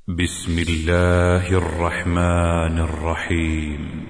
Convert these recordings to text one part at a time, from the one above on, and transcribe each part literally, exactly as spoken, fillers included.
بسم الله الرحمن الرحيم.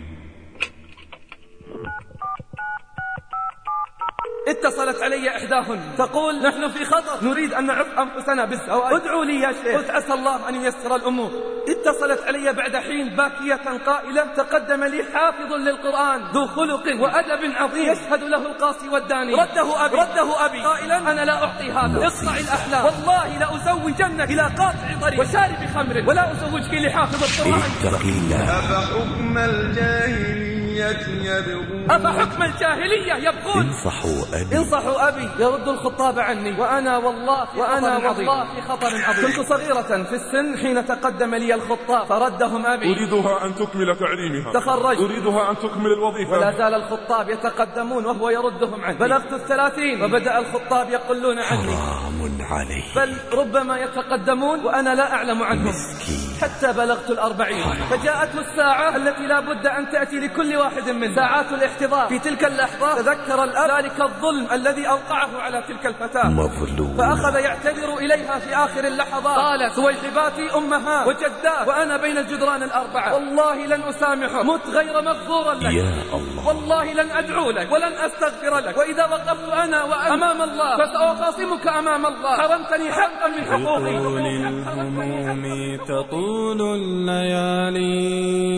اتصلت علي إحداهن تقول: نحن في خطر، نريد أن نعف أنفسنا بالزواج، ادعوا لي يا شيخ. قلت: عسى الله أن ييسر الأمور. اتصلت علي بعد حين باكية قائلة: تقدم لي حافظ للقرآن ذو خلق وأدب عظيم يشهد له القاصي والداني، رده أبي رده أبي قائلا: أنا لا أعطي هذا، اقطع الأحلام، والله لأزوجنك إلى قاطع طريق وشارب خمر، ولا أزوجك لحافظ القرآن. أفحكم الجاهلية يبغون أفحكم الجاهلية يبغون. انصحوا أبي انصحوا أبي يرد الخطاب عني، وأنا والله وأنا والله في خطر عظيم. كنت صغيرة في السن حين تقدم لي الخطاب فردهم أبي: أريدها أن تكمل تعليمها، تخرجت، أريدها أن تكمل الوظيفة. ولا زال الخطاب يتقدمون وهو يردهم عني. بلغت الثلاثين وبدأ الخطاب يقولون عني: حرام عليه، بل ربما يتقدمون وأنا لا أعلم عنهم. مسكين. حتى بلغت الأربعين فجاءته الساعة التي لا بد أن تأتي لكل واحد من ساعات الاحتضار. في تلك اللحظة تذكر الأب ذلك الظلم الذي أوقعه على تلك الفتاة، مظلوم، فأخذ يعتذر إليها في آخر اللحظات. قالت: سويحباتي أمها وجدات وأنا بين الجدران الأربعة، والله لن أسامحك، مت غير مغفورا لك، يا الله، والله لن أدعو لك ولن أستغفر لك، وإذا وقفت أنا وأنت أمام الله فسأخاصمك أمام الله، حرمتني حقا من حقوقي. طول الهموم تطول الليالي،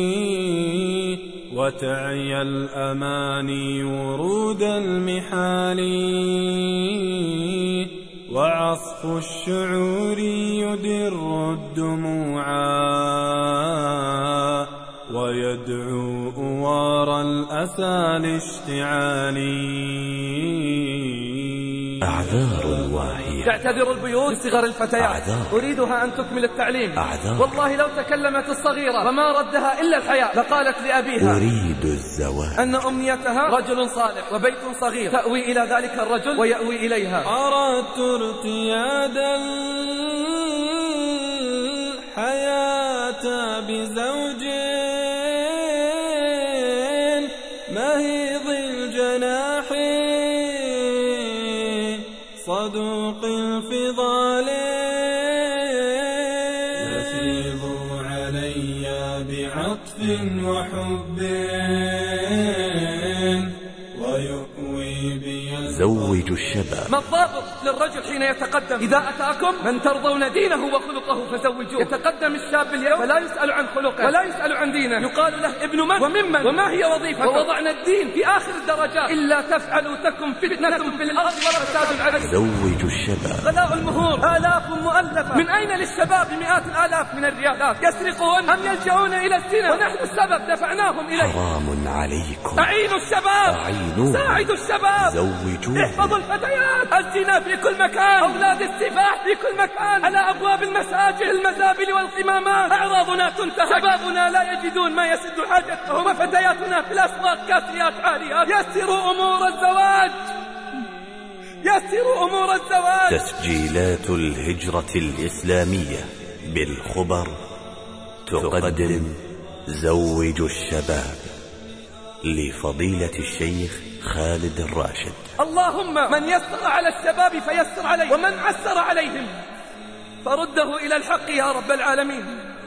وتعي الأماني ورود المحال، وعصف الشعور يدر الدموعا، ويدعو أوار الأسى لاشتعالي. أعذار واهية، تعتذر البيوت لصغر الفتيات، أعذار. أريدها أن تكمل التعليم، أعذار. والله لو تكلمت الصغيرة وما ردها إلا الحياة لقالت لأبيها: أريد الزواج، أن أمنيتها رجل صالح وبيت صغير تأوي إلى ذلك الرجل ويأوي إليها. أردت ارتياد الحياة بزوج مهيض الجناح صدوق الفضال، يفيض علي بعطف وحب ويؤوي بي. زوجوا الشباب. ما الضابط للرجل حين يتقدم؟ إذا أتاكم من ترضون دينه وخلقه فزوجوه. يتقدم الشاب اليوم فلا يسأل عن خلقه ولا يسأل عن دينه، يقال له: ابن من وممن وما هي وظيفته، ووضعنا الدين في آخر الدرجات. إلا تفعلوا تكن فتنة في الأرض وفساد عريض. زوجوا الشباب. غلاء المهور آلاف مؤلفة، من أين للشباب مئات الآلاف من الريالات؟ يسرقون أم يلجؤون إلى الزنا ونحن السبب دفعناهم إليه. حرام عليكم، أعينوا الشباب، أعينوا، ساعدوا الشباب، زوجوه. احفظوا الفتيات، الزنا في كل مكان، أولاد السفاح في كل مكان، على أبواب المساجد، المزابل والقمامات. أعراضنا تنتهك، شبابنا لا يجدون ما يسد حاجتهم، وفتياتنا في الأسواق كاسيات عاريات. يسروا أمور الزواج، يسروا أمور الزواج. تسجيلات الهجرة الإسلامية بالخبر تقدم زوجوا الشباب لفضيلة الشيخ خالد الراشد. اللهم من يسر على الشباب فيسر عليه، ومن عسر عليهم فرده إلى الحق يا رب العالمين.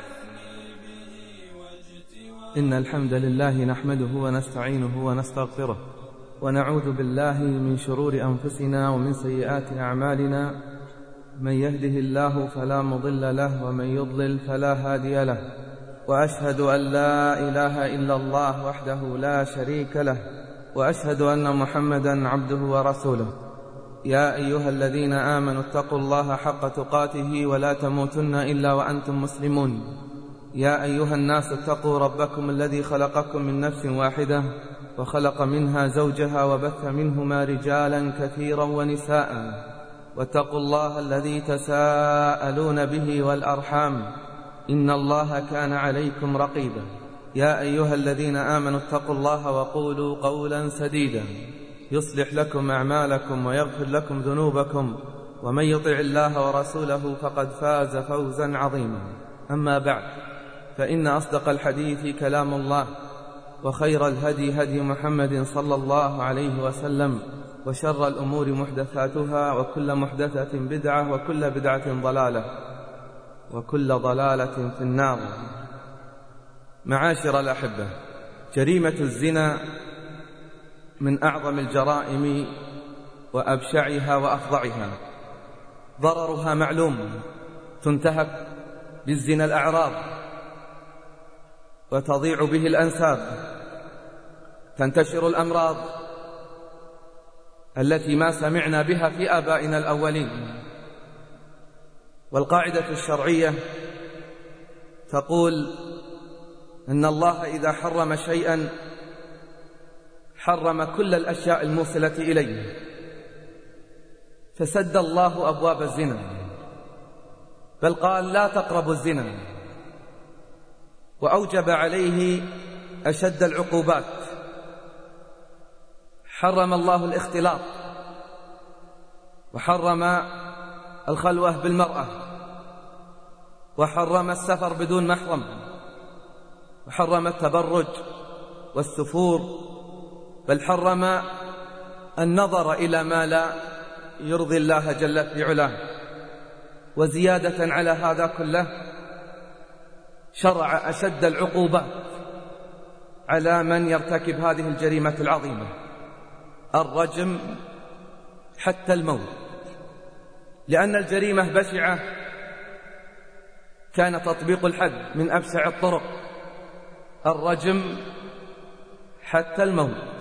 إن الحمد لله نحمده ونستعينه ونستغفره، ونعوذ بالله من شرور أنفسنا ومن سيئات أعمالنا. من يهده الله فلا مضل له، ومن يضلل فلا هادي له، وأشهد أن لا إله إلا الله وحده لا شريك له، وأشهد أن محمدا عبده ورسوله. يا أيها الذين آمنوا اتقوا الله حق تقاته ولا تموتن إلا وأنتم مسلمون. يا أيها الناس اتقوا ربكم الذي خلقكم من نفس واحدة وخلق منها زوجها وبث منهما رجالا كثيرا ونساء، واتقوا الله الذي تساءلون به والأرحام، إن الله كان عليكم رقيبا. يا أيها الذين آمنوا اتقوا الله وقولوا قولا سديدا يصلح لكم أعمالكم ويغفر لكم ذنوبكم، ومن يطع الله ورسوله فقد فاز فوزا عظيما. أما بعد، فإن أصدق الحديث كلام الله، وخير الهدي هدي محمد صلى الله عليه وسلم، وشر الأمور محدثاتها، وكل محدثة بدعة، وكل بدعة ضلالة، وكل ضلالة في النار. معاشر الأحبة، جريمة الزنا من أعظم الجرائم وأبشعها وأفظعها. ضررها معلوم، تنتهك بالزنا الأعراض وتضيع به الأنساب، تنتشر الأمراض التي ما سمعنا بها في آبائنا الأولين. والقاعدة الشرعية تقول إن الله إذا حرم شيئا حرم كل الأشياء الموصلة إليه، فسد الله أبواب الزنا، بل قال لا تقربوا الزنا، وأوجب عليه أشد العقوبات. حرم الله الاختلاط، وحرم الخلوة بالمرأة، وحرم السفر بدون محرم، وحرم التبرج والسفور، بل حرم النظر إلى ما لا يرضي الله جل في علاه. وزيادة على هذا كله شرع أشد العقوبات على من يرتكب هذه الجريمة العظيمة، الرجم حتى الموت. لأن الجريمة بشعة كان تطبيق الحد من أبشع الطرق، الرجم حتى الموت.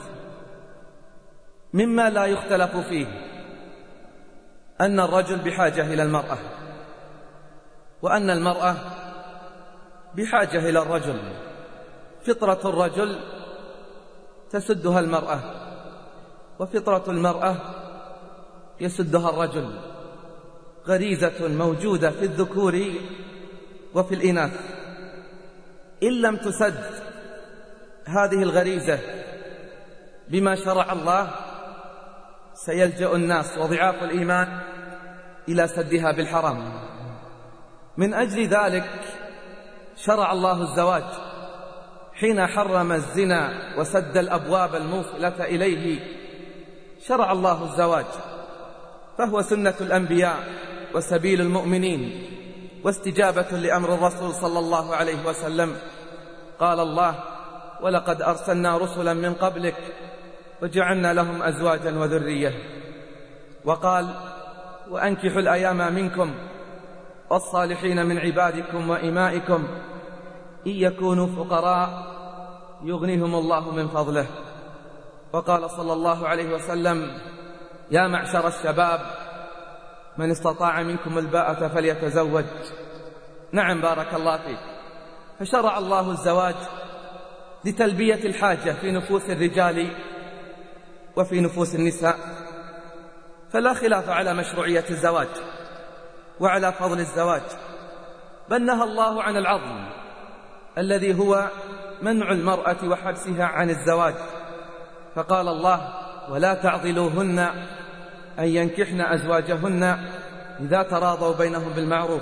مما لا يختلف فيه أن الرجل بحاجة إلى المرأة، وأن المرأة بحاجة إلى الرجل. فطرة الرجل تسدها المرأة، وفطرة المرأة يسدها الرجل. غريزة موجودة في الذكور وفي الإناث. إن لم تسد هذه الغريزة بما شرع الله سيلجأ الناس وضعاف الإيمان إلى سدها بالحرام. من أجل ذلك شرع الله الزواج حين حرم الزنا وسد الأبواب الموصلة إليه. شرع الله الزواج، فهو سنة الأنبياء وسبيل المؤمنين واستجابة لأمر الرسول صلى الله عليه وسلم. قال الله: ولقد أرسلنا رسلا من قبلك وجعلنا لهم أزواجا وذرية. وقال: وأنكحوا الأيام منكم والصالحين من عبادكم وإمائكم إن يكونوا فقراء يغنيهم الله من فضله. وقال صلى الله عليه وسلم: يا معشر الشباب من استطاع منكم الباءة فليتزوج. نعم، بارك الله فيك. فشرع الله الزواج لتلبية الحاجة في نفوس الرجال وفي نفوس النساء. فلا خلاف على مشروعية الزواج وعلى فضل الزواج، بل نهى الله عن العضل الذي هو منع المرأة وحبسها عن الزواج. فقال الله: ولا تعضلوهن أن ينكحن أزواجهن إذا تراضوا بينهم بالمعروف.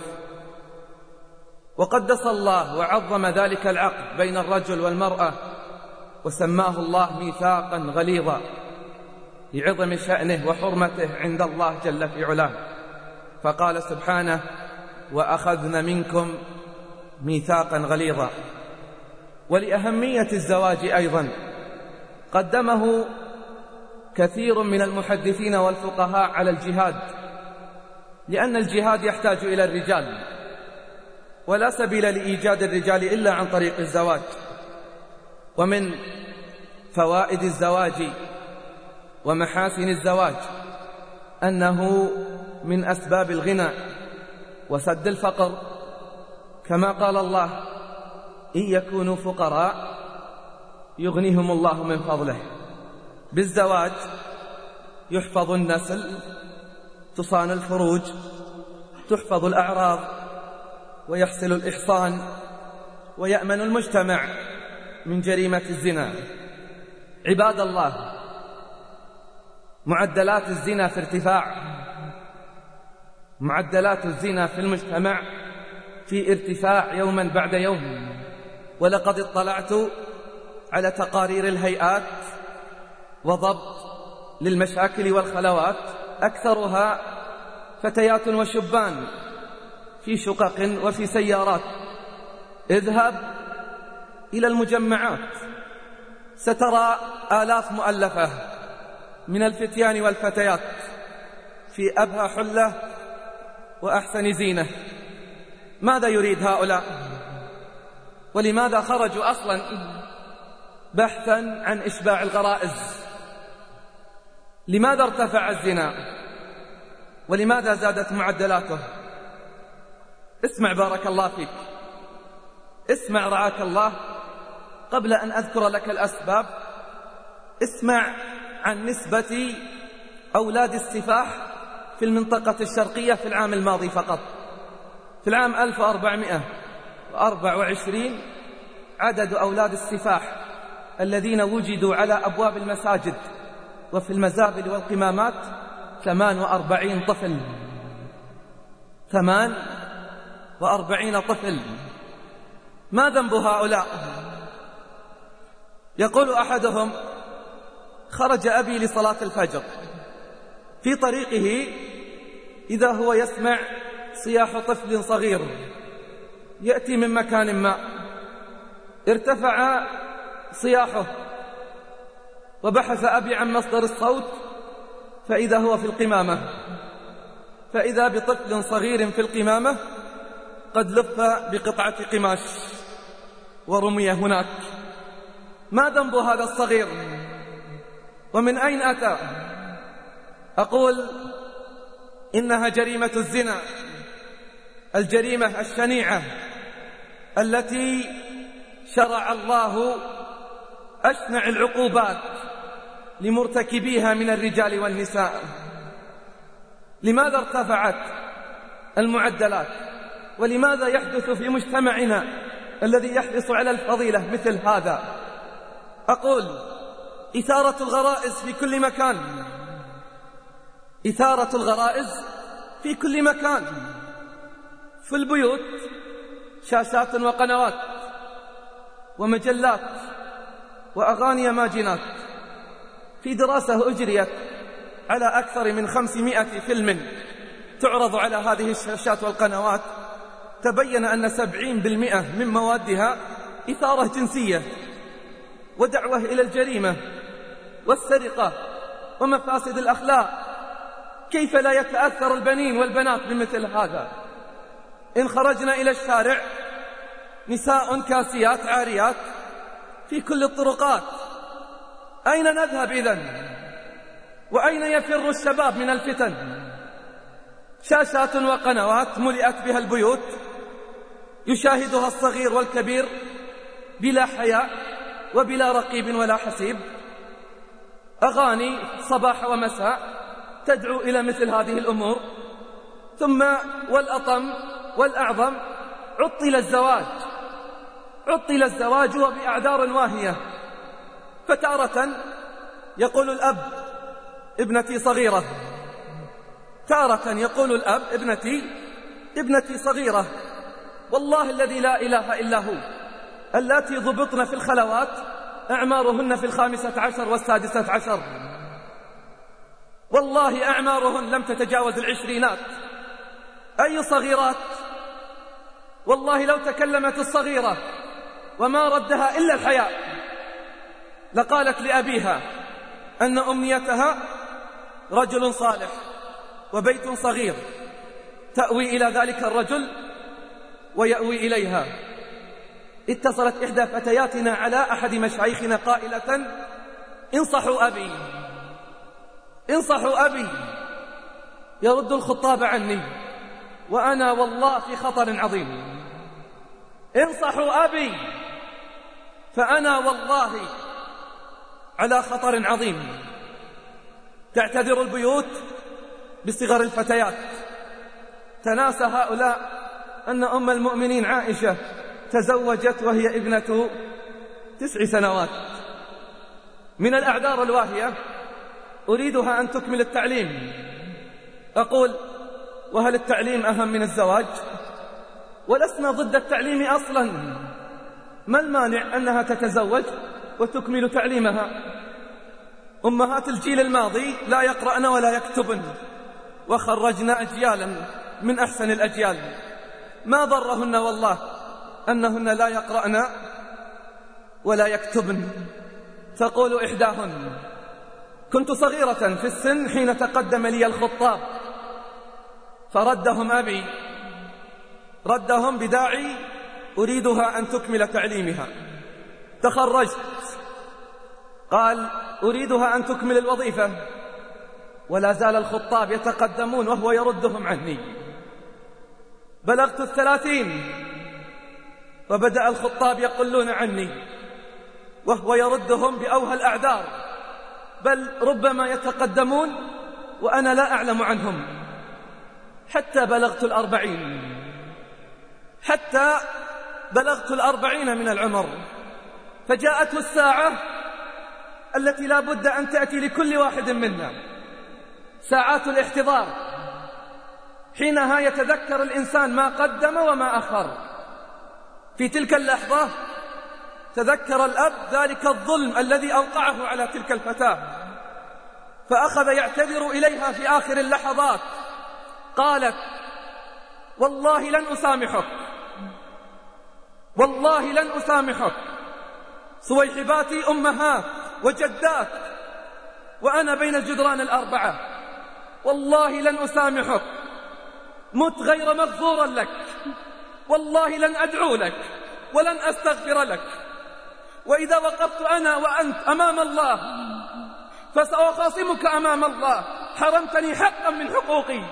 وقدس الله وعظم ذلك العقد بين الرجل والمرأة، وسماه الله ميثاقا غليظا لعظم شأنه وحرمته عند الله جل في علاه. فقال سبحانه: وأخذن منكم ميثاقا غليظا. ولأهمية الزواج أيضا قدمه كثير من المحدثين والفقهاء على الجهاد، لأن الجهاد يحتاج إلى الرجال، ولا سبيل لإيجاد الرجال إلا عن طريق الزواج. ومن فوائد الزواج ومحاسن الزواج أنه من أسباب الغنى وسد الفقر، كما قال الله: إن يكونوا فقراء يغنيهم الله من فضله. بالزواج يحفظ النسل، تصان الفروج، تحفظ الأعراض، ويحصل الإحصان، ويأمن المجتمع من جريمة الزنا. عباد الله، معدلات الزنا في ارتفاع، معدلات الزنا في المجتمع في ارتفاع يوما بعد يوم. ولقد اطلعت على تقارير الهيئات وضبط للمشاكل والخلوات، أكثرها فتيات وشبان في شقق وفي سيارات. اذهب إلى المجمعات سترى آلاف مؤلفة من الفتيان والفتيات في أبهى حلة وأحسن زينة. ماذا يريد هؤلاء؟ ولماذا خرجوا أصلا؟ بحثا عن إشباع الغرائز. لماذا ارتفع الزنا؟ ولماذا زادت معدلاته؟ اسمع بارك الله فيك، اسمع رعاك الله. قبل أن أذكر لك الأسباب، اسمع عن نسبة أولاد السفاح في المنطقة الشرقية في العام الماضي فقط. في العام ألف وأربعمائة وأربعة وعشرين عدد أولاد السفاح الذين وجدوا على أبواب المساجد وفي المزابل والقمامات ثمان وأربعين طفل. ثمان وأربعين طفل. ما ذنب هؤلاء؟ يقول أحدهم: خرج أبي لصلاة الفجر، في طريقه إذا هو يسمع صياح طفل صغير يأتي من مكان ما. ارتفع صياحه وبحث أبي عن مصدر الصوت فإذا هو في القمامة، فإذا بطفل صغير في القمامة قد لف بقطعة قماش ورمي هناك. ما ذنب هذا الصغير؟ ومن أين أتى؟ أقول إنها جريمة الزنا، الجريمة الشنيعة التي شرع الله أشنع العقوبات لمرتكبيها من الرجال والنساء. لماذا ارتفعت المعدلات؟ ولماذا يحدث في مجتمعنا الذي يحرص على الفضيلة مثل هذا؟ أقول إثارة الغرائز في كل مكان، إثارة الغرائز في كل مكان. في البيوت شاشات وقنوات ومجلات وأغاني ماجنات. في دراسة أجريت على أكثر من خمسمائة فيلم تعرض على هذه الشاشات والقنوات، تبين أن سبعين بالمئة من موادها إثارة جنسية ودعوة إلى الجريمة والسرقة ومفاسد الأخلاق. كيف لا يتأثر البنين والبنات بمثل هذا؟ إن خرجنا إلى الشارع نساء كاسيات عاريات في كل الطرقات. أين نذهب إذن؟ وأين يفر الشباب من الفتن؟ شاشات وقنوات ملئت بها البيوت يشاهدها الصغير والكبير بلا حياء وبلا رقيب ولا حسيب. أغاني صباح ومساء تدعو إلى مثل هذه الأمور. ثم والأطم والأعظم عطل الزواج، عطل الزواج وبأعذار واهية. فتارة يقول الأب: ابنتي صغيرة. تارة يقول الأب: ابنتي ابنتي صغيرة. والله الذي لا إله إلا هو اللاتي ضبطن في الخلوات أعمارهن في الخامسة عشر والسادسة عشر، والله أعمارهن لم تتجاوز العشرينات. أي صغيرات؟ والله لو تكلمت الصغيرة وما ردها إلا الحياء لقالت لأبيها أن أمنيتها رجل صالح وبيت صغير تأوي إلى ذلك الرجل ويأوي إليها. اتصلت إحدى فتياتنا على أحد مشايخنا قائلة: انصحوا أبي، انصحوا أبي، يرد الخطاب عني وأنا والله في خطر عظيم. انصحوا أبي فأنا والله على خطر عظيم. تعتذر البيوت بصغر الفتيات. تناسى هؤلاء أن أم المؤمنين عائشة تزوجت وهي ابنة تسع سنوات. من الأعذار الواهية أريدها أن تكمل التعليم. أقول: وهل التعليم أهم من الزواج؟ ولسنا ضد التعليم أصلا. ما المانع أنها تتزوج وتكمل تعليمها؟ أمهات الجيل الماضي لا يقرأن ولا يكتبن، وخرجنا أجيالا من أحسن الأجيال. ما ضرهن والله أنهن لا يقرأن ولا يكتبن. تقول إحداهن: كنت صغيرة في السن حين تقدم لي الخطاب فردهم أبي، ردهم بداعي أريدها أن تكمل تعليمها. تخرجت، قال أريدها أن تكمل الوظيفة، ولا زال الخطاب يتقدمون وهو يردهم عني. بلغت الثلاثين وبدأ الخطاب يقلون عني وهو يردهم بأوهى الأعذار، بل ربما يتقدمون وأنا لا أعلم عنهم. حتى بلغت الأربعين حتى بلغت الأربعين من العمر، فجاءته الساعة التي لا بد أن تأتي لكل واحد منا، ساعات الاحتضار، حينها يتذكر الإنسان ما قدم وما أخر. في تلك اللحظة تذكر الأب ذلك الظلم الذي أوقعه على تلك الفتاة، فأخذ يعتذر إليها في آخر اللحظات. قالت: والله لن أسامحك، والله لن أسامحك. صويحباتي أمهات وجدات وأنا بين الجدران الأربعة، والله لن أسامحك، مت غير مغفورا لك، والله لن أدعو لك ولن أستغفر لك، وإذا وقفت أنا وأنت أمام الله فسأخاصمك أمام الله، حرمتني حقا من حقوقي.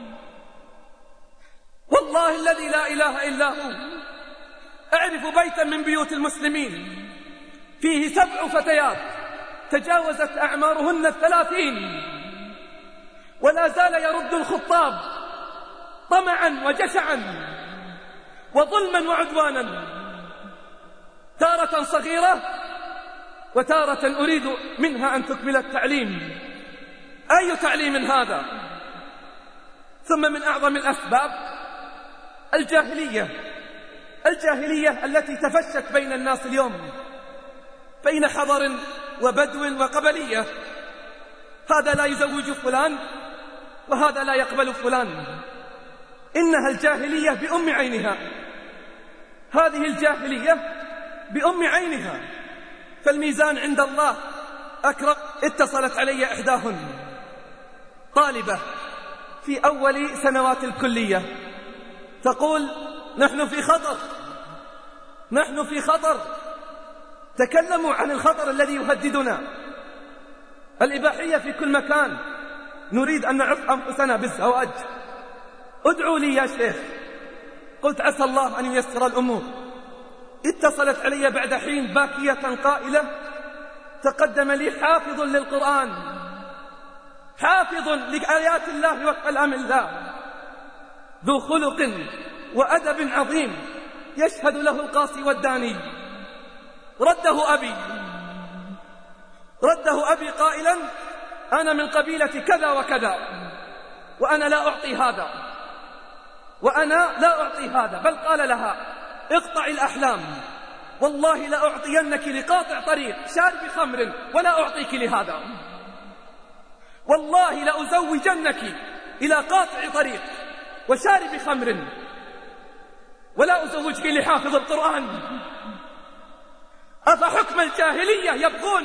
والله الذي لا إله إلا هو أعرف بيتا من بيوت المسلمين فيه سبع فتيات تجاوزت أعمارهن الثلاثين ولا زال يرد الخطاب طمعا وجشعا وظلما وعدوانا، تارة صغيرة وتارة أريد منها أن تكمل التعليم. أي تعليم هذا؟ ثم من أعظم الأسباب الجاهلية، الجاهلية التي تفشت بين الناس اليوم بين حضر وبدو وقبلية. هذا لا يزوج فلان وهذا لا يقبل فلان. إنها الجاهلية بأم عينها، هذه الجاهلية بأم عينها. فالميزان عند الله أكرم. اتصلت علي إحداهن طالبة في أول سنوات الكلية تقول: نحن في خطر، نحن في خطر. تكلموا عن الخطر الذي يهددنا، الإباحية في كل مكان، نريد أن نعف أنفسنا بالزواج، ادعوا لي يا شيخ. قلت: عسى الله أن ييسر الأمور. اتصلت علي بعد حين باكية قائلة: تقدم لي حافظ للقرآن، حافظ لآيات الله وكلام الله، ذو خلق وأدب عظيم، يشهد له القاصي والداني. رده أبي، رده أبي قائلا: أنا من قبيلة كذا وكذا وأنا لا أعطي هذا، وأنا لا أعطي هذا. بل قال لها: اقطع الأحلام، والله لا أعطينك لقاطع طريق شارب خمر ولا أعطيك لهذا، والله لأزوجنك إلى قاطع طريق وشارب خمر ولا أزوجك لحافظ القرآن. أفحكم الجاهلية يبغون؟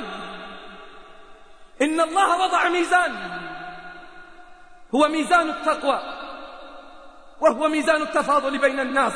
إن الله وضع ميزان، هو ميزان التقوى وهو ميزان التفاضل بين الناس.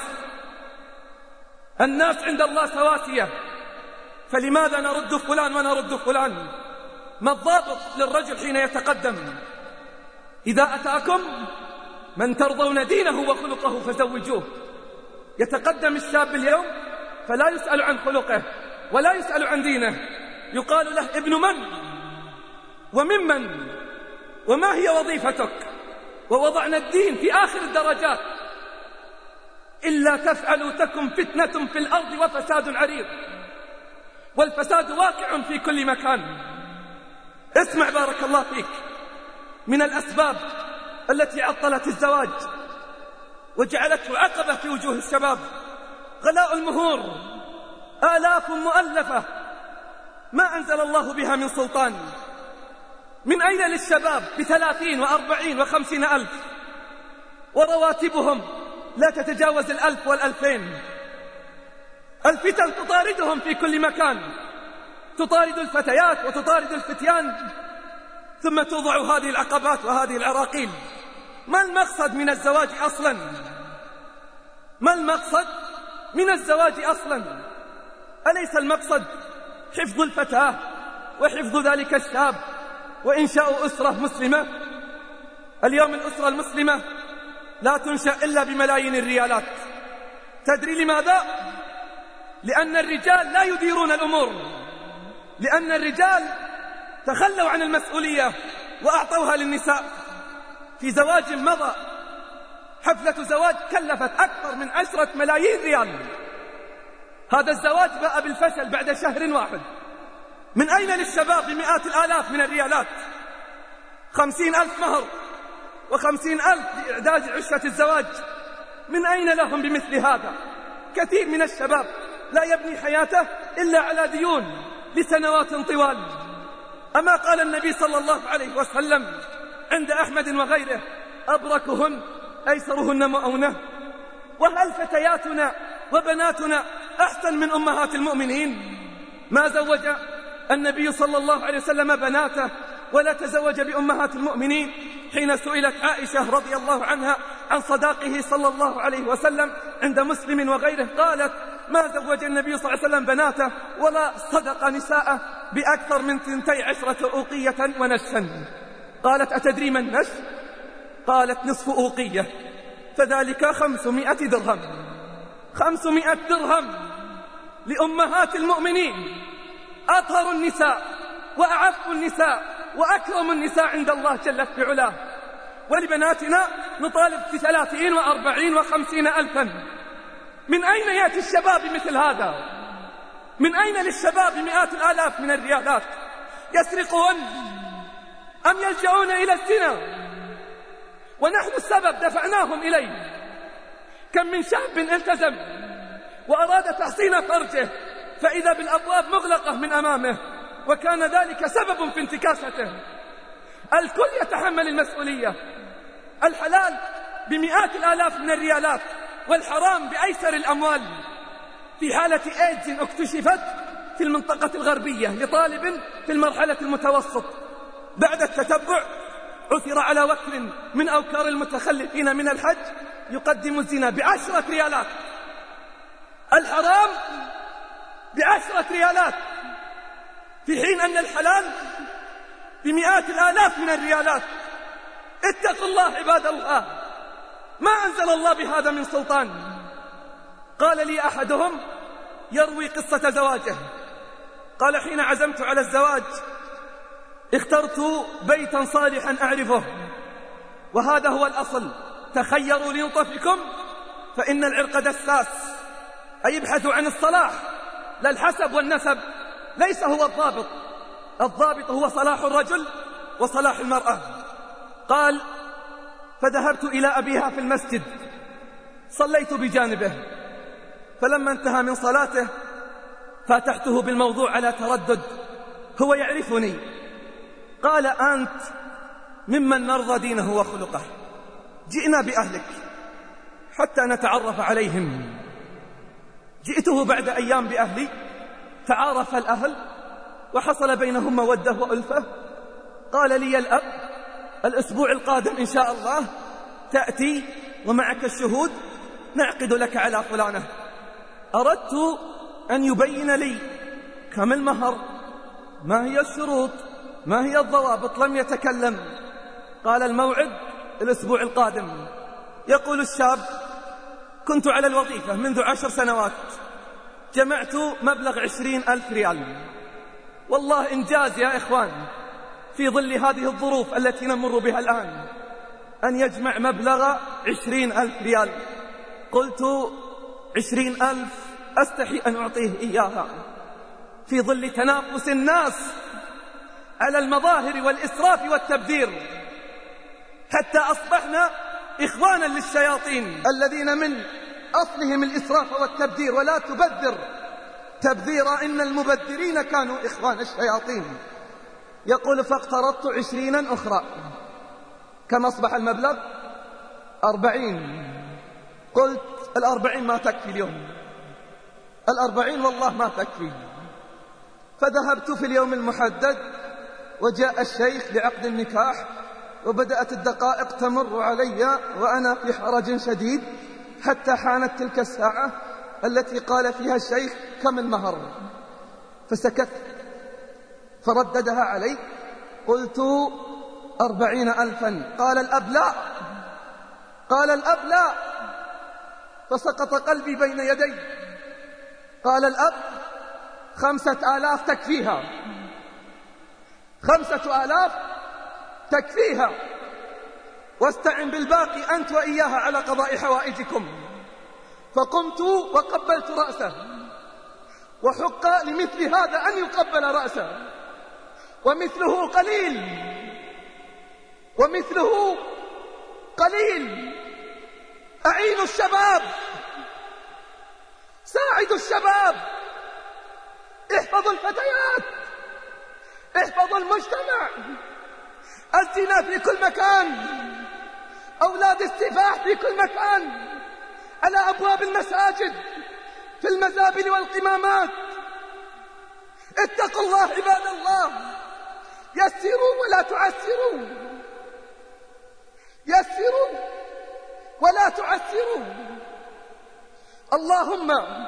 الناس عند الله سواسية، فلماذا نرد فلان ونرد فلان؟ ما الضابط للرجل حين يتقدم؟ إذا أتاكم من ترضون دينه وخلقه فزوجوه. يتقدم الشاب اليوم فلا يسأل عن خلقه ولا يسأل عن دينه، يقال له: ابن من وممن وما هي وظيفتك؟ ووضعنا الدين في آخر الدرجات. إلا تفعلوا تكن فتنة في الأرض وفساد عريض، والفساد واقع في كل مكان. اسمع بارك الله فيك، من الأسباب التي عطلت الزواج وجعلته عقبة في وجوه الشباب غلاء المهور، آلاف مؤلفة ما أنزل الله بها من سلطان. من أين للشباب بثلاثين وأربعين وخمسين ألف، ورواتبهم لا تتجاوز الألف والألفين. الفتن تطاردهم في كل مكان، تطارد الفتيات وتطارد الفتيان، ثم توضع هذه العقبات وهذه العراقيل. ما المقصد من الزواج أصلا؟ ما المقصد من الزواج أصلا؟ أليس المقصد حفظ الفتاة وحفظ ذلك الشاب وإنشاء أسرة مسلمة؟ اليوم الأسرة المسلمة لا تنشأ إلا بملايين الريالات. تدري لماذا؟ لأن الرجال لا يديرون الأمور، لأن الرجال تخلوا عن المسؤولية وأعطوها للنساء. في زواج مضى حفلة زواج كلفت أكثر من عشرة ملايين ريال. هذا الزواج باء بالفشل بعد شهر واحد. من أين للشباب بمئات الآلاف من الريالات؟ خمسين ألف مهر وخمسين ألف لإعداد عشة الزواج، من أين لهم بمثل هذا؟ كثير من الشباب لا يبني حياته إلا على ديون لسنوات طوال. أما قال النبي صلى الله عليه وسلم عند أحمد وغيره: أبركهن أيسرهن مؤونة. وهل فتياتنا وبناتنا أحسن من أمهات المؤمنين؟ ما زوج النبي صلى الله عليه وسلم بناته ولا تزوج بأمهات المؤمنين. حين سئلت عائشة رضي الله عنها عن صداقه صلى الله عليه وسلم عند مسلم وغيره، قالت: ما زوج النبي صلى الله عليه وسلم بناته ولا صدق نساءه بأكثر من ثنتي عشرة أوقية ونشا. قالت: أتدري ما النش؟ قالت: نصف أوقية، فذلك خمسمائة درهم. خمسمائة درهم لأمهات المؤمنين، أطهر النساء وأعف النساء وأكرم النساء عند الله جل في علاه. ولبناتنا نطالب في ثلاثين وأربعين وخمسين ألفا. من أين يأتي الشباب مثل هذا؟ من أين للشباب مئات الآلاف من الريالات؟ يسرقون أم يلجؤون إلى الزنا؟ ونحن السبب، دفعناهم إليه. كم من شاب التزم وأراد تحصين فرجه فإذا بالأبواب مغلقة من أمامه، وكان ذلك سبب في انتكاسته. الكل يتحمل المسؤولية. الحلال بمئات الآلاف من الريالات والحرام بأيسر الأموال. في حالة إيدز اكتشفت في المنطقة الغربية لطالب في المرحلة المتوسط، بعد التتبع عثر على وكر من أوكار المتخلفين من الحج يقدم الزنا بعشرة ريالات. الحرام بعشرة ريالات، في حين أن الحلال بمئات الآلاف من الريالات. اتقوا الله عباد الله، ما أنزل الله بهذا من سلطان. قال لي أحدهم يروي قصة زواجه، قال: حين عزمت على الزواج اخترت بيتا صالحا أعرفه، وهذا هو الأصل. تخيروا لنطفكم فإن العرق دساس، أي ابحثوا عن الصلاح لا الحسب والنسب، ليس هو الضابط. الضابط هو صلاح الرجل وصلاح المرأة. قال: فذهبت إلى أبيها في المسجد، صليت بجانبه، فلما انتهى من صلاته فاتحته بالموضوع على تردد. هو يعرفني. قال: أنت ممن نرضى دينه وخلقه، جئنا بأهلك حتى نتعرف عليهم. جئته بعد أيام بأهلي، تعارف الأهل وحصل بينهم مودة وألفة. قال لي الأب: الأسبوع القادم إن شاء الله تأتي ومعك الشهود، نعقد لك على فلانة. أردت أن يبين لي كم المهر، ما هي الشروط، ما هي الضوابط. لم يتكلم. قال: الموعد الأسبوع القادم. يقول الشاب: كنت على الوظيفة منذ عشر سنوات، جمعت مبلغ عشرين ألف ريال. والله إنجاز يا إخوان في ظل هذه الظروف التي نمر بها الآن، أن يجمع مبلغ عشرين ألف ريال. قلت: عشرين ألف أستحي أن أعطيه إياها في ظل تنافس الناس على المظاهر والإسراف والتبذير، حتى أصبحنا إخوانا للشياطين الذين من أصلهم الإسراف والتبذير. ولا تبذر تبذيرا، إن المبذرين كانوا إخوان الشياطين. يقول: فاقترضت عشرينا أخرى. كم أصبح المبلغ؟ أربعين. قلت الأربعين ما تكفي اليوم، الأربعين والله ما تكفي. فذهبت في اليوم المحدد وجاء الشيخ لعقد النكاح، وبدأت الدقائق تمر علي وأنا في حرج شديد، حتى حانت تلك الساعة التي قال فيها الشيخ كم المهر. فسكت، فرددها علي، قلت أربعين ألفا. قال الأب لا، قال الأب لا، فسقط قلبي بين يدي. قال الأب خمسة آلاف تكفيها، خمسة آلاف تكفيها، واستعن بالباقي أنت وإياها على قضاء حوائجكم. فقمت وقبلت رأسه، وحق لمثل هذا أن يقبل رأسه، ومثله قليل، ومثله قليل. أعينوا الشباب، ساعدوا الشباب، احفظوا الفتيات، احفظوا المجتمع. الزنا في كل مكان، أولاد السفاح في كل مكان، على أبواب المساجد، في المزابل والقمامات. اتقوا الله عباد الله، يسروا ولا تعسروا، يسروا ولا تعسروا. اللهم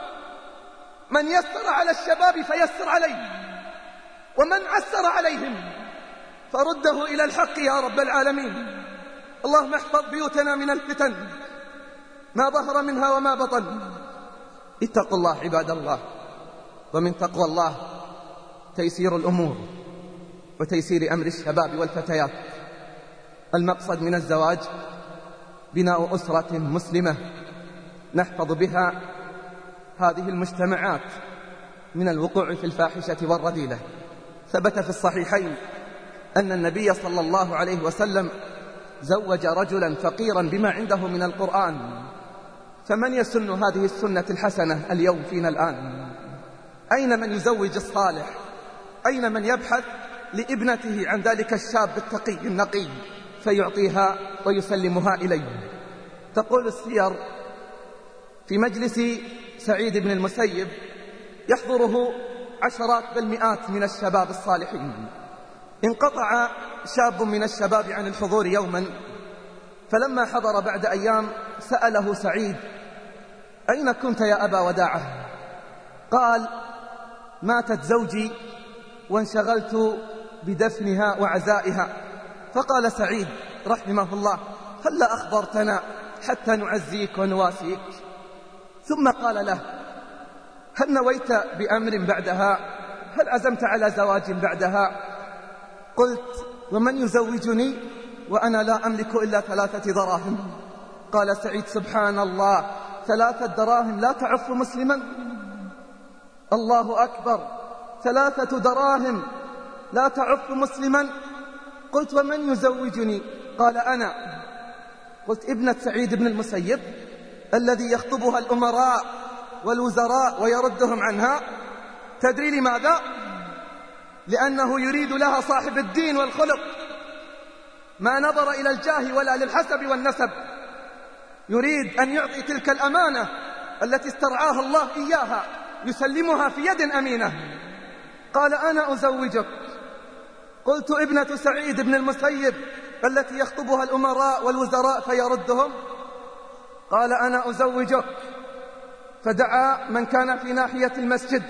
من يسر على الشباب فيسر عليه، ومن عسر عليهم فرده إلى الحق يا رب العالمين. اللهم احفظ بيوتنا من الفتن ما ظهر منها وما بطن. اتقوا الله عباد الله، ومن تقوى الله تيسير الأمور وتيسير أمر الشباب والفتيات. المقصد من الزواج بناء أسرة مسلمة نحفظ بها هذه المجتمعات من الوقوع في الفاحشة والرذيلة. ثبت في الصحيحين أن النبي صلى الله عليه وسلم زوج رجلا فقيرا بما عنده من القرآن. فمن يسن هذه السنة الحسنة اليوم فينا الآن؟ أين من يزوج الصالح؟ أين من يبحث لابنته عن ذلك الشاب التقي النقي فيعطيها ويسلمها إليه؟ تقول السير في مجلس سعيد بن المسيب يحضره عشرات بل مئات من الشباب الصالحين. انقطع شاب من الشباب عن الحضور يوما، فلما حضر بعد أيام سأله سعيد: أين كنت يا أبا وداعة؟ قال: ماتت زوجي وانشغلت بدفنها وعزائها. فقال سعيد رحمه الله: هلا أخبرتنا حتى نعزيك ونواسيك؟ ثم قال له: هل نويت بأمر بعدها؟ هل عزمت على زواج بعدها؟ قلت: ومن يزوجني وأنا لا أملك إلا ثلاثة دراهم؟ قال سعيد: سبحان الله، ثلاثة دراهم لا تعف مسلما؟ الله أكبر، ثلاثة دراهم لا تعف مسلما؟ قلت: ومن يزوجني؟ قال: أنا. قلت: ابنة سعيد بن المسيب الذي يخطبها الأمراء والوزراء ويردهم عنها. تدري لماذا؟ لأنه يريد لها صاحب الدين والخلق، ما نظر إلى الجاه ولا للحسب والنسب، يريد أن يعطي تلك الأمانة التي استرعاها الله إياها، يسلمها في يد أمينة. قال: أنا أزوجك. قلت: ابنة سعيد بن المسيب التي يخطبها الأمراء والوزراء فيردهم؟ قال: أنا أزوجك. فدعا من كان في ناحية المسجد،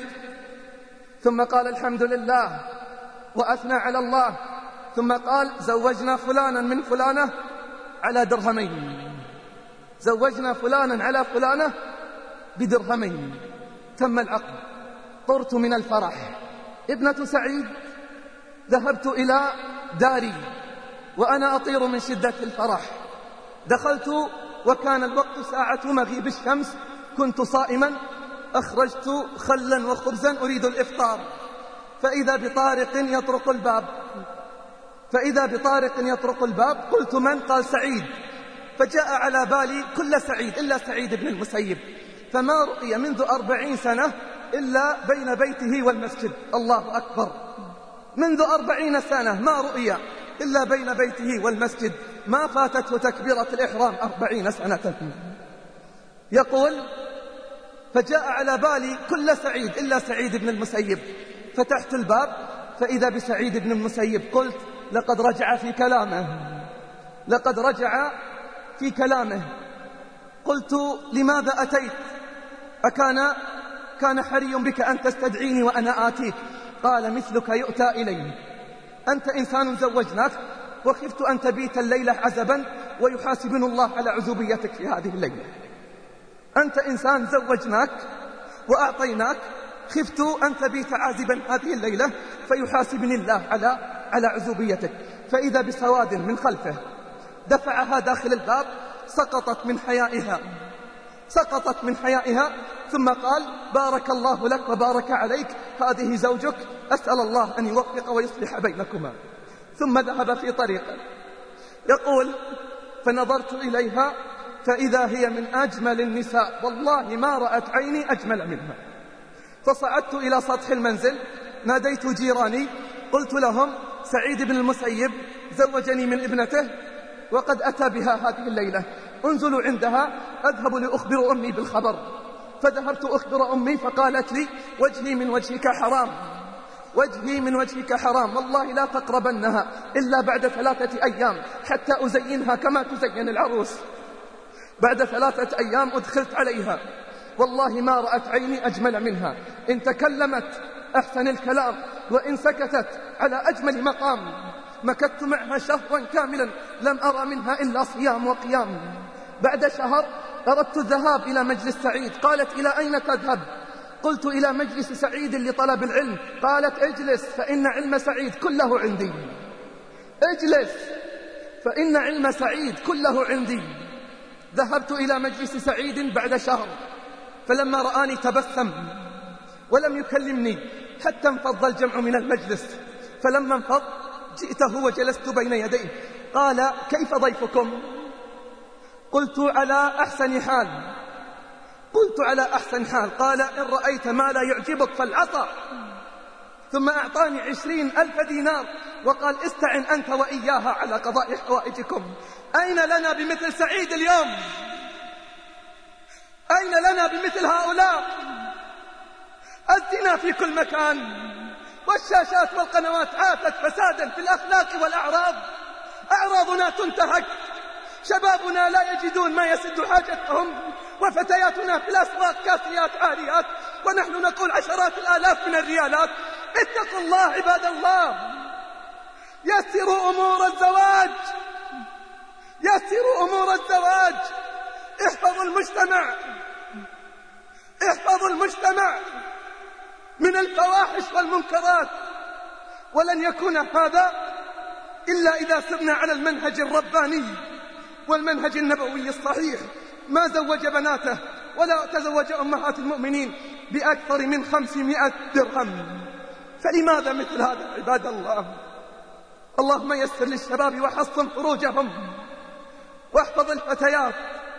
ثم قال: الحمد لله، وأثنى على الله، ثم قال: زوجنا فلانا من فلانة على درهمين، زوجنا فلانا على فلانة بدرهمين. تم العقد. طرت من الفرح. ابنة سعيد ذهبت إلى داري وأنا أطير من شدة الفرح. دخلت وكان الوقت ساعة مغيب الشمس، كنت صائما، أخرجت خلا وخبزا أريد الإفطار، فإذا بطارق يطرق الباب، فإذا بطارق يطرق الباب. قلت: من؟ قال: سعيد. فجاء على بالي كل سعيد إلا سعيد بن المسيب، فما رؤي منذ أربعين سنة إلا بين بيته والمسجد. الله أكبر، منذ أربعين سنة ما رؤي إلا بين بيته والمسجد، ما فاتته تكبيرة الإحرام أربعين سنة. يقول: فجاء على بالي كل سعيد إلا سعيد بن المسيب، فتحت الباب فإذا بسعيد بن المسيب. قلت: لقد رجع في كلامه، لقد رجع في كلامه. قلت: لماذا أتيت؟ أكان كان حري بك أن تستدعيني وأنا آتيك؟ قال: مثلك يؤتى إليه، أنت إنسان زوجناك وخفت أن تبيت الليلة عزبا ويحاسبني الله على عزوبيتك في هذه الليلة. أنت إنسان زوجناك وأعطيناك، خفت أن تبيت عازبا هذه الليلة فيحاسبني الله على على عزوبيتك. فإذا بسواد من خلفه دفعها داخل الباب، سقطت من حيائها سقطت من حيائها ثم قال: بارك الله لك وبارك عليك، هذه زوجك، أسأل الله أن يوفق ويصلح بينكما. ثم ذهب في طريقه. يقول: فنظرت إليها فإذا هي من أجمل النساء، والله ما رأت عيني أجمل منها. فصعدت إلى سطح المنزل، ناديت جيراني، قلت لهم: سعيد بن المسيب زوجني من ابنته وقد أتى بها هذه الليلة، انزلوا عندها أذهب لأخبر أمي بالخبر. فذهبت أخبر أمي فقالت لي: وجهي من وجهك حرام، وجهي من وجهك حرام، والله لا تقربنها إلا بعد ثلاثة أيام حتى أزينها كما تزين العروس. بعد ثلاثة أيام أدخلت عليها، والله ما رأت عيني أجمل منها، إن تكلمت أحسن الكلام وإن سكتت على أجمل مقام. مكثت معها شهرا كاملا لم أرى منها إلا صيام وقيام. بعد شهر أردت الذهاب إلى مجلس سعيد، قالت: إلى أين تذهب؟ قلت: إلى مجلس سعيد لطلب العلم. قالت: اجلس فإن علم سعيد كله عندي، اجلس فإن علم سعيد كله عندي. ذهبت إلى مجلس سعيد بعد شهر، فلما رآني تبسم ولم يكلمني حتى انفض الجمع من المجلس. فلما انفض جئته وجلست بين يديه. قال: كيف ضيفكم؟ قلت: على أحسن حال. قلت: على أحسن حال. قال: إن رأيت ما لا يعجبك فالعصا. ثم أعطاني عشرين ألف دينار وقال: استعن أنت وإياها على قضاء حوائجكم. أين لنا بمثل سعيد اليوم؟ أين لنا بمثل هؤلاء؟ الزنا في كل مكان، والشاشات والقنوات عافت فسادا في الأخلاق والأعراض. أعراضنا تنتهك، شبابنا لا يجدون ما يسد حاجتهم، وفتياتنا في الأسواق كاسيات عاريات، ونحن نقول عشرات الآلاف من الريالات. اتقوا الله عباد الله، يسروا أمور الزواج، يسروا أمور الزواج، احفظوا المجتمع، احفظوا المجتمع من الفواحش والمنكرات. ولن يكون هذا إلا إذا سرنا على المنهج الرباني والمنهج النبوي الصحيح. ما زوج بناته ولا تزوج أمهات المؤمنين بأكثر من خمسمائة درهم، فلماذا مثل هذا عباد الله؟ اللهم يسر للشباب وحصن فروجهم، واحفظ الفتيات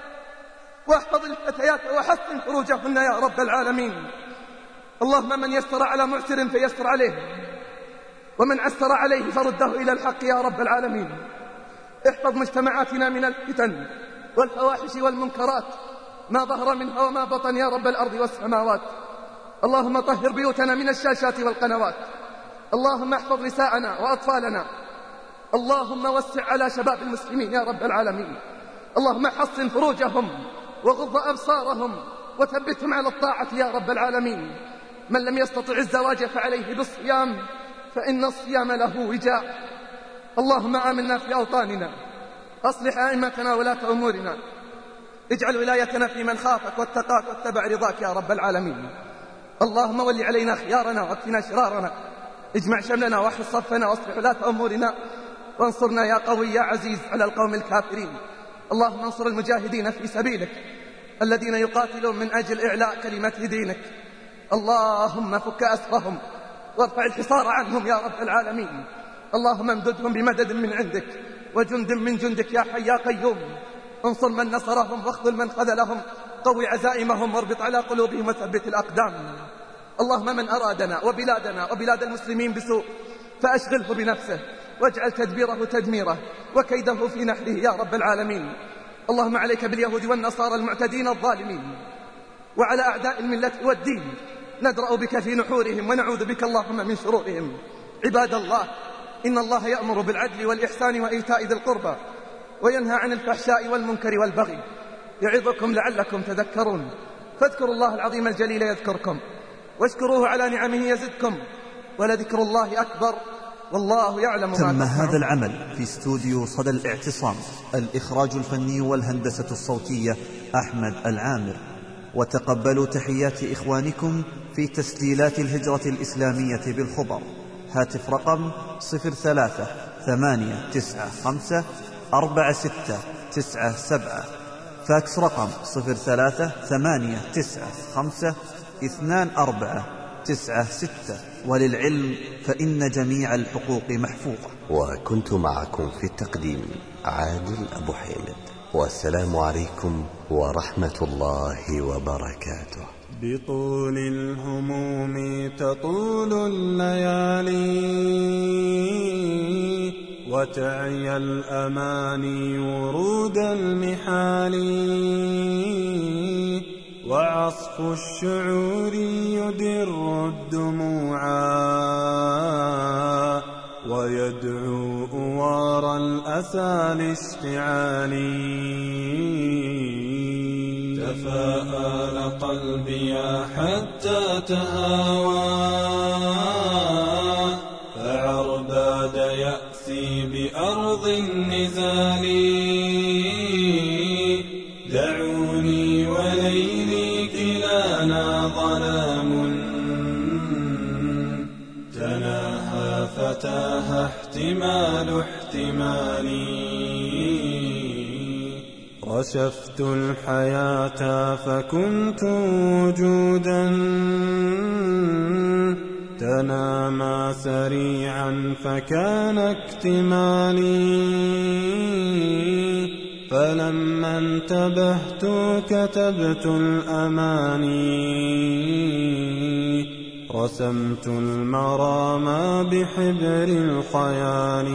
واحفظ الفتيات وحصن فروجهن يا رب العالمين. اللهم من يسر على معسر فيسر عليه، ومن عسر عليه فرده إلى الحق يا رب العالمين. احفظ مجتمعاتنا من الفتن والفواحش والمنكرات ما ظهر منها وما بطن يا رب الأرض والسماوات. اللهم طهر بيوتنا من الشاشات والقنوات. اللهم احفظ نساءنا وأطفالنا. اللهم وسع على شباب المسلمين يا رب العالمين. اللهم حصن فروجهم وغض أبصارهم وثبتهم على الطاعة يا رب العالمين. من لم يستطع الزواج فعليه بالصيام، فإن الصيام له وجاء. اللهم آمنا في أوطاننا، أصلح أئمتنا ولاة أمورنا، اجعل ولايتنا في من خافك واتقاك واتبع رضاك يا رب العالمين. اللهم ول علينا خيارنا واكفنا شرارنا، اجمع شملنا واحفظ صفنا واصلح ولاة أمورنا، وانصرنا يا قوي يا عزيز على القوم الكافرين. اللهم انصر المجاهدين في سبيلك الذين يقاتلون من أجل إعلاء كلمة دينك. اللهم فك أسرهم وارفع الحصار عنهم يا رب العالمين. اللهم امددهم بمدد من عندك وجند من جندك يا حي يا قيوم. انصر من نصرهم واخذل من خذلهم، قوي عزائمهم واربط على قلوبهم وثبت الأقدام. اللهم من أرادنا وبلادنا وبلاد المسلمين بسوء فأشغله بنفسه، واجعل تدبيره تدميره وكيده في نحره يا رب العالمين. اللهم عليك باليهود والنصارى المعتدين الظالمين، وعلى أعداء الملة والدين ندرأ بك في نحورهم ونعوذ بك اللهم من شرورهم. عباد الله، إن الله يأمر بالعدل والإحسان وإيتاء ذي القربى وينهى عن الفحشاء والمنكر والبغي، يعظكم لعلكم تذكرون. فاذكروا الله العظيم الجليل يذكركم، واشكروه على نعمه يزدكم، ولذكر الله أكبر، والله يعلم ما تم تصنعون. هذا العمل في استوديو صدى الاعتصام، الإخراج الفني والهندسة الصوتية أحمد العامر. وتقبلوا تحيات إخوانكم في تسجيلات الهجرة الإسلامية بالخبر. هاتف رقم صفر ثلاثة ثمانية تسعة خمسة أربعة ستة تسعة سبعة، فاكس رقم صفر ثلاثة ثمانية تسعة خمسة اثنان أربعة تسعة ستة. وللعلم فإن جميع الحقوق محفوظة. وكنت معكم في التقديم عادل أبو حامد، والسلام عليكم ورحمة الله وبركاته. بطول الهموم تطول الليالي، وتعيا الأماني ورود المحال، وعصف الشعور يدر الدموعا، ويدعو أوار الأسى لاشتعال. تفاءل قلبي حتى تهاوى، فعرباد يأسي بأرض النزال. دعوني وليلي كلانا ظلام، تناهى فتاها احتمال احتمالي. رشفت الحياة فكنت وجودا، تنامى سريعا فكان اكتمالي. فلما انتبهت كتبت الأماني، رسمت المرام بحبر الخيال.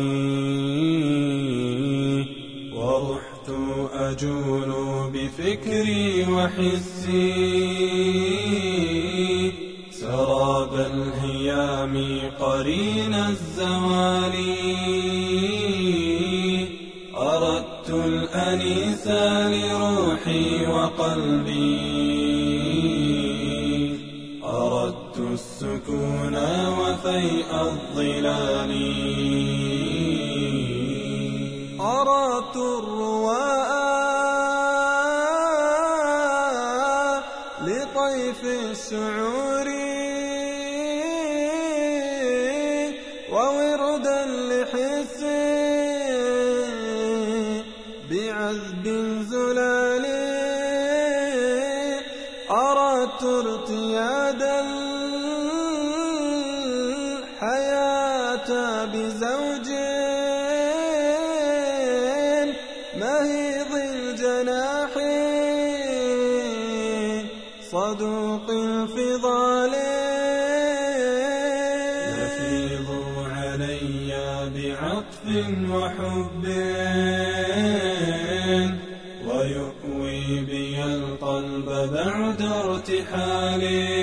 ورحت أجول بفكري وحسي، سراب الهيام قرين الزوال. أردت الأنيس لروحي وقلبي، أردت السكون وفيء الظلال. أردت الرواء لطيف الشعور، ووردا لحس بعذب الزلال. أردت ارتياد الحياة بزوج مهيض الجناح، صدوق الفضال. يفيض علي بعطف وحب، ويؤوي بي القلب بعد ارتحالي.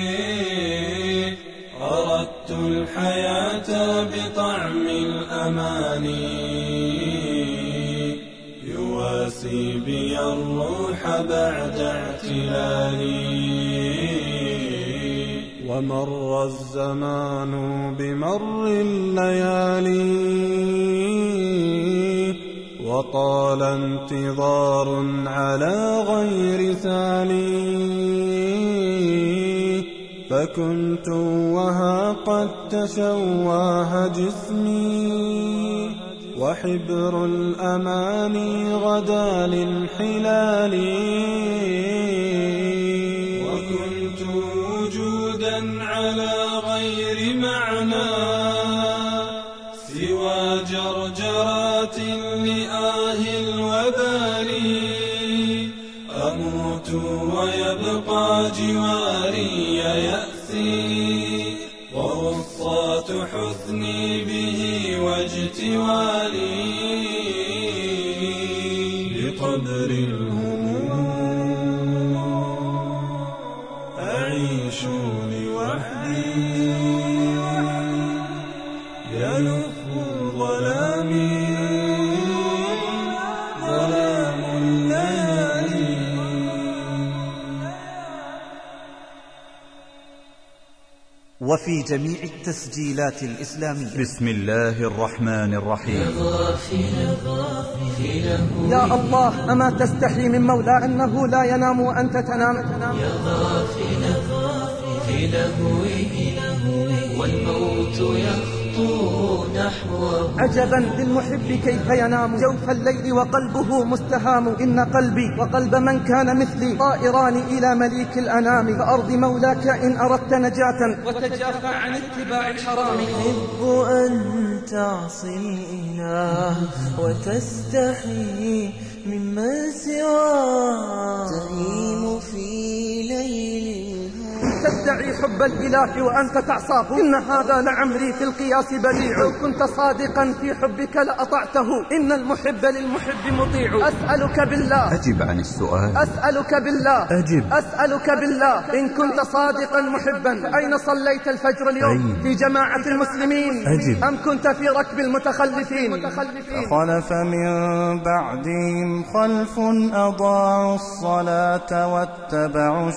أردت الحياة بطعم الأماني، يواسي بي الروح بعد اعتلالي. ومر الزمان بمر الليالي، وطال انتظار على غير سالي. فكنت وها قد تشواه جسمي، وحبر الأماني غدا للحلال. وكنت وجودا على غير معنى، سوى جرجرات لآه الوبال. أموت ويبقى جواري يأسي، وغصات حزني به واجتوالي. أعيش لوحدي يلف ظلامي ظلام الليالي. وفي جميع التسجيلات الإسلامية. بسم الله الرحمن الرحيم. يا الله، أما تستحي من مولى أنه لا ينام وأنت تنام؟ يا غافل في لهوه والموت يخطو نحوه. عجبا للمحب كيف ينام جوف الليل وقلبه مستهام. إن قلبي وقلب من كان مثلي طائران إلى مليك الأنام. فأرض مولاك إن أردت نجاة وتجافى عن اتباع الحرام. تحب أن تعصي الإله وتستحي ممن سواه. تهيم في ليل تدعي حب الإله وأنت تعصاه. إن هذا لعمري في القياس بديع. لو كنت صادقا في حبك لأطعته. إن المحب للمحب مطيع. أسألك بالله أجب عن السؤال. أسألك بالله أجب. أسألك بالله إن كنت صادقا محبا أين صليت الفجر اليوم؟ أين؟ في جماعة المسلمين. أجب. أم كنت في ركب المتخلفين؟ فخلف من بعدهم خلف أضاعوا الصلاة واتبعوا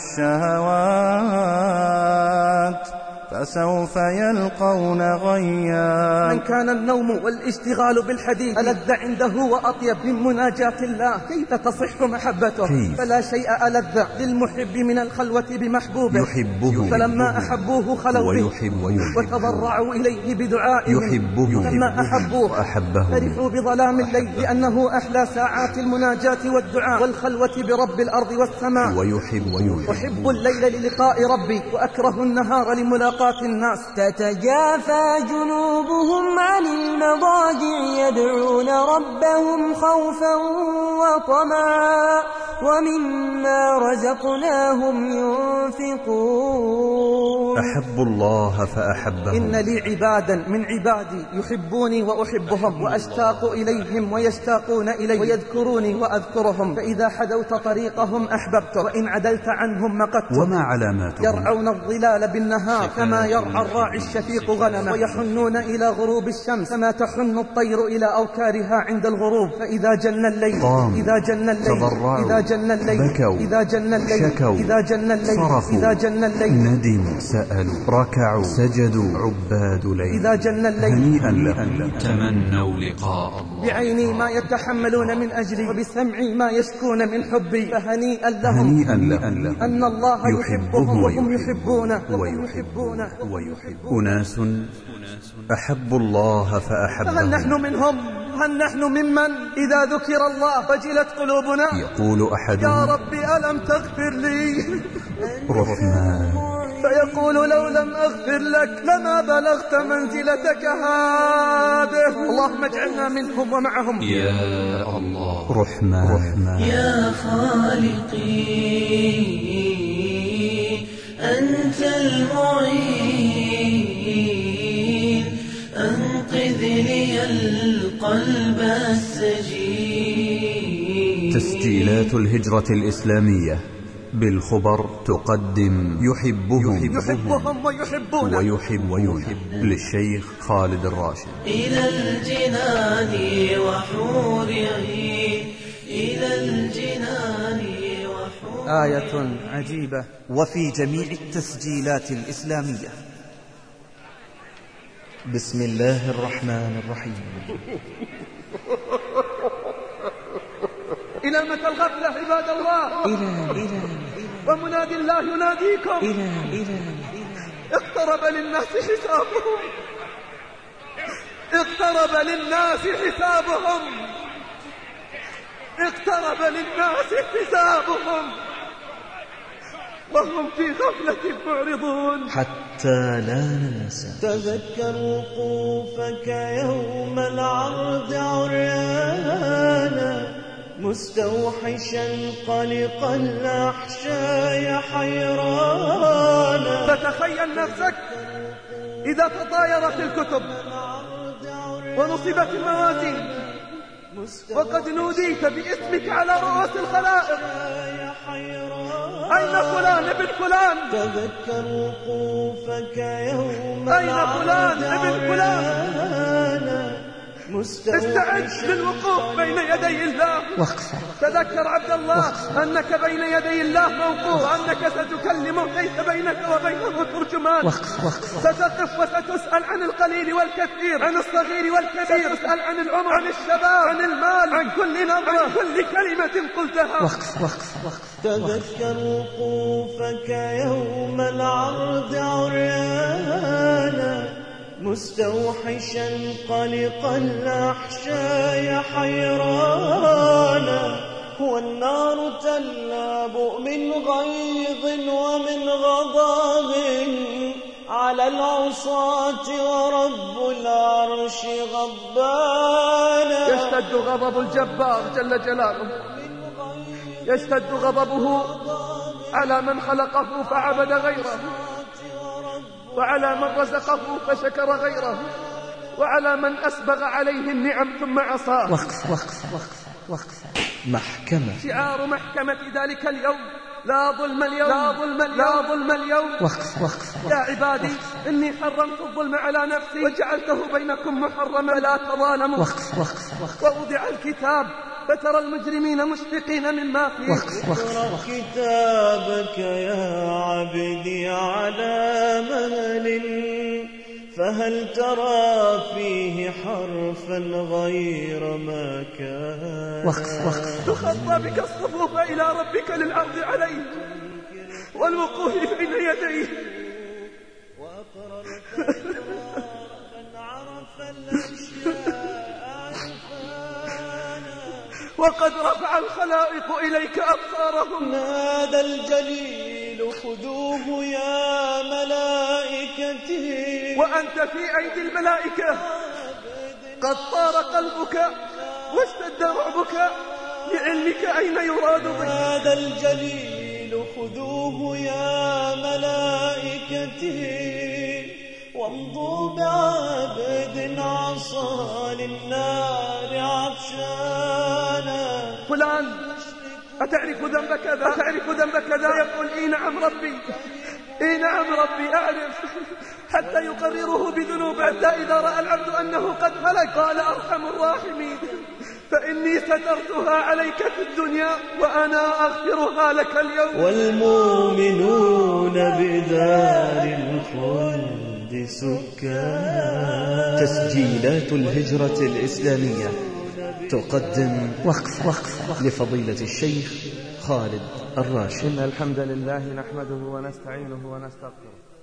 الشهوات فسوف يلقون غيا. من كان النوم والاشتغال بالحديث ألذ عنده وأطيب من مناجاة الله، كيف تصح محبته؟ كيف؟ فلا شيء ألذ للمحب من الخلوة بمحبوبه. يحبه فلما أحبوه خلوا به ويحب ويحب وتضرعوا إليه بدعائهم. يحبه لما أحبوه وأحبه فرحوا بظلام الليل لأنه أحلى ساعات المناجاة والدعاء والخلوة برب الأرض والسماء. ويحب ويحب. أحب الليل للقاء ربي وأكره النهار لملاقاة الناس. تتجافى جنوبهم عن المضاجع يدعون ربهم خوفا وطمعا ومما رزقناهم ينفقون. أحب الله فأحبهم. إن لي عبادا من عبادي يحبوني وأحبهم وأشتاق إليهم ويشتاقون إلي ويذكروني وأذكرهم. فإذا حدوت طريقهم أحببت وإن عدلت عنهم مقت. وما علاماتهم؟ يرعون الظلال بالنهار كما يرعى الراعي الشفيق غنمه ويحنون إلى غروب الشمس كما تحن الطير إلى أوكارها عند الغروب. فإذا جن الليل إذا جن الليل إذا جن الليل بكوا إذا جن الليل شكوا إذا جن الليل صرخوا إذا جن الليل ندموا سألوا ركعوا سجدوا عباد ليل. إذا جن الليل هنيئا لهم تمنوا لقاء الله. بعيني ما يتحملون من أجلي وبسمعي ما يشكون من حبي. فهنيئا لهم هنيئا لهم أن الله يحبهم وهم يحبونه ويحبونه ويحب. أناس أحبوا الله فأحبهم. فهل نحن منهم؟ هل نحن ممن إذا ذكر الله وجلت قلوبنا؟ يقول أحدهم يا ربي ألم تغفر لي؟ رحمن. فيقول لو لم أغفر لك لما بلغت منزلتك هذه. اللهم اجعلنا منهم ومعهم يا الله. رحمن. رحمن. يا خالقي أنت المعين أنقذ لي القلب السجين. تسجيلات الهجرة الإسلامية بالخبر تقدم يحبهم يحبهم ويحبون ويحب ويحب للشيخ خالد الراشد. إلى الجنان وحور عين إلى الجنان وحور. آية عجيبة. وفي جميع التسجيلات الإسلامية. بسم الله الرحمن الرحيم. إلى متى الغفلة عباد الله؟ إلى إلى ومنادي الله يناديكم. إلى إلى اقترب للناس حسابهم. اقترب للناس حسابهم. اقترب للناس حسابهم وهم في غفلة معرضون. حتى لا ننسى. تذكر وقوفك يوم العرض عريانا مستوحشا قلق الأحشاء حيرانا. فتخيل نفسك إذا تطايرت الكتب ونصبت الموازين وقد نوديت باسمك على رؤوس الخلائق. أين فلان ابن فلان؟ تذكر وقوفك يوم أين فلان ابن فلان؟ استعد للوقوف بين يدي الله. وقفة. تذكر عبد الله وقفة. أنك بين يدي الله موقوف، وأنك ستكلم ليس بينك وبينه ترجمان. وقفة. وقفة. ستقف وستسأل عن القليل والكثير، عن الصغير والكبير، ستسأل عن العمر، عن الشباب، عن المال، عن كل نظرة، عن كل كلمة قلتها. وقفة. وقفة. وقفة. تذكر وقوفك يوم العرض عريانا مستوحشا قلق الأحشاء حيرانا، والنار تلاب من غيظ ومن غضب على العصاة ورب العرش غضبانا. يشتد غضب الجبار جل جلاله، يشتد غضبه على من خلقه فعبد غيره، وعلى من رزقه فشكر غيره، وعلى من أسبغ عليه النعم ثم عصاه. وقفة. وقفة. وقفة. وقفة. محكمة. شعار محكمة ذلك اليوم: لا ظلم اليوم، لا ظلم اليوم، لا ظلم اليوم. وقفة. وقفة. يا عبادي وقفة. إني حرمت الظلم على نفسي وجعلته بينكم محرما لا تظالموا. وقفة. وقفة. وقفة. ووضع الكتاب فترى المجرمين مشفقين مما فيه. وقفة. وقفة. كتابك يا عبدي على مهل، فهل ترى فيه حرفا غير ما كان. وقفة. وقفة. تخطى بك الصفوف إلى ربك للعرض عليه والوقوف بين يديه. وأقررت إقرارا عرف الأشياء عرفانا، وقد رفع الخلائق إليك أبصارهم. نادى الجليل خذوه يا ملائكتي، وأنت في أيدي الملائكة. قد طار قلبك واشتد رعبك لعلمك أين يراد بك. نادى الجليل خذوه يا ملائكتي، وامضوا بعبد عصى للنار عطشانا. فلان أتعرف ذنب كذا؟ أتعرف ذنب كذا؟ يقول إي نعم ربي، إي نعم ربي أعرف، حتى يقرره بذنوبه، حتى إذا رأى العبد أنه قد هلك قال أرحم الراحمين: فإني سترتها عليك في الدنيا وأنا أغفرها لك اليوم. والمؤمنون بدار الخلد سكان. تسجيلات الهجرة الإسلامية تقدم وقفة. وقفة لفضيلة الشيخ خالد الراشد. إن الحمد لله نحمده ونستعينه ونستغفره